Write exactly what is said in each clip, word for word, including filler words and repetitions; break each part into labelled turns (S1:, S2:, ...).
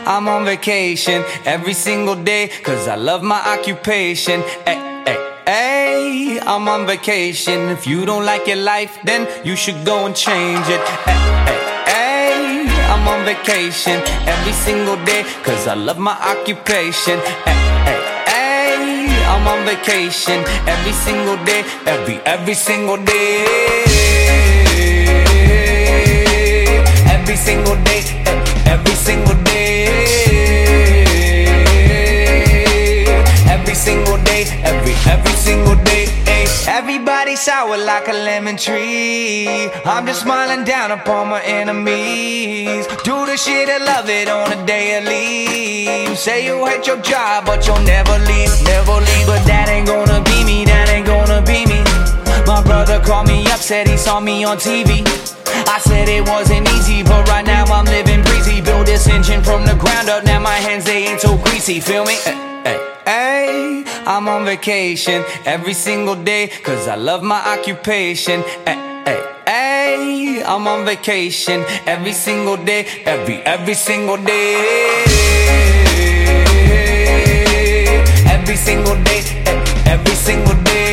S1: I'm on vacation every single day, cause I love my occupation. Ay, ay, ay, I'm on vacation. If you don't like your life, then you should go and change it. Ay, ay, ay, I'm on vacation every single day, cause I love my occupation. Ay, ay, ay, I'm on vacation every single day, every, every single day. Every single day, every single day. Every single day, every, every single day. Everybody sour like a lemon tree. I'm just smiling down upon my enemies. Do the shit and love it on a daily. Say you hate your job, but you'll never leave, never leave. But that ain't gonna be me, that ain't gonna be me. My brother called me up, said he saw me on T V. I said it wasn't easy, but right now I'm living breezy. Build this engine from the ground up, now my hands, they ain't so greasy, feel me? Hey, hey, I'm on vacation every single day, cause I love my occupation. Hey, hey, hey, I'm on vacation every single day, every, every single day. Every single day, every single day.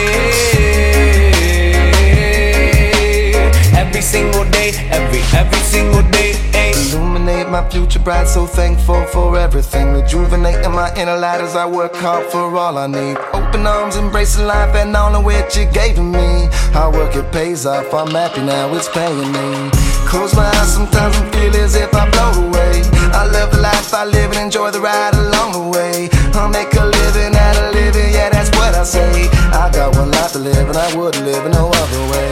S1: Every single day, every, every single day, ay.
S2: Illuminate my future bright, so thankful for everything. Rejuvenating my inner light as I work hard for all I need. Open arms, embracing life and all of which you gave to me. Hard work, it pays off, I'm happy now, it's paying me. Close my eyes sometimes and feel as if I float away. I love the life I live and enjoy the ride along the way. I'll make a living out of living, yeah, that's what I say. I got one life to live and I wouldn't live in no other way.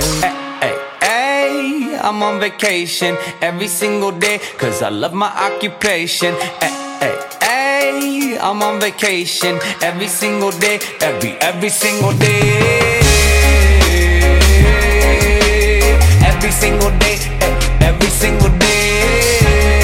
S1: I'm on vacation every single day, cause I love my occupation. Ay, ay, ay, I'm on vacation every single day, every, every single day. Every single day, every single day.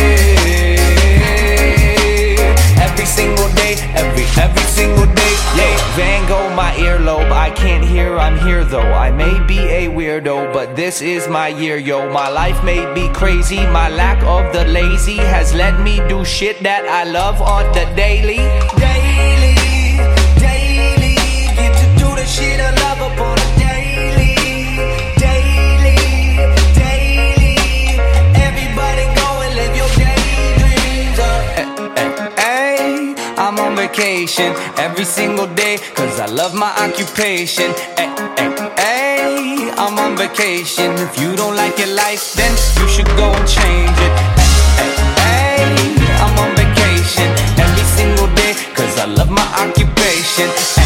S1: Every single day, every, every single day. Yeah, Van Gogh, my earlobe, I can't hear, I'm here though. I may be a weirdo, but this is my year, yo. My life may be crazy, my lack of the lazy has let me do shit that I love on the daily. Daily, daily, get to do the shit I love upon a daily. Daily, daily, everybody go and live your daydreams up. Hey, I'm on vacation every single day, cause I love my occupation. Ay, ay, ay, I'm on vacation. If you don't like your life, then you should go and change it. Ay, ay, ay, I'm on vacation every single day, cause I love my occupation.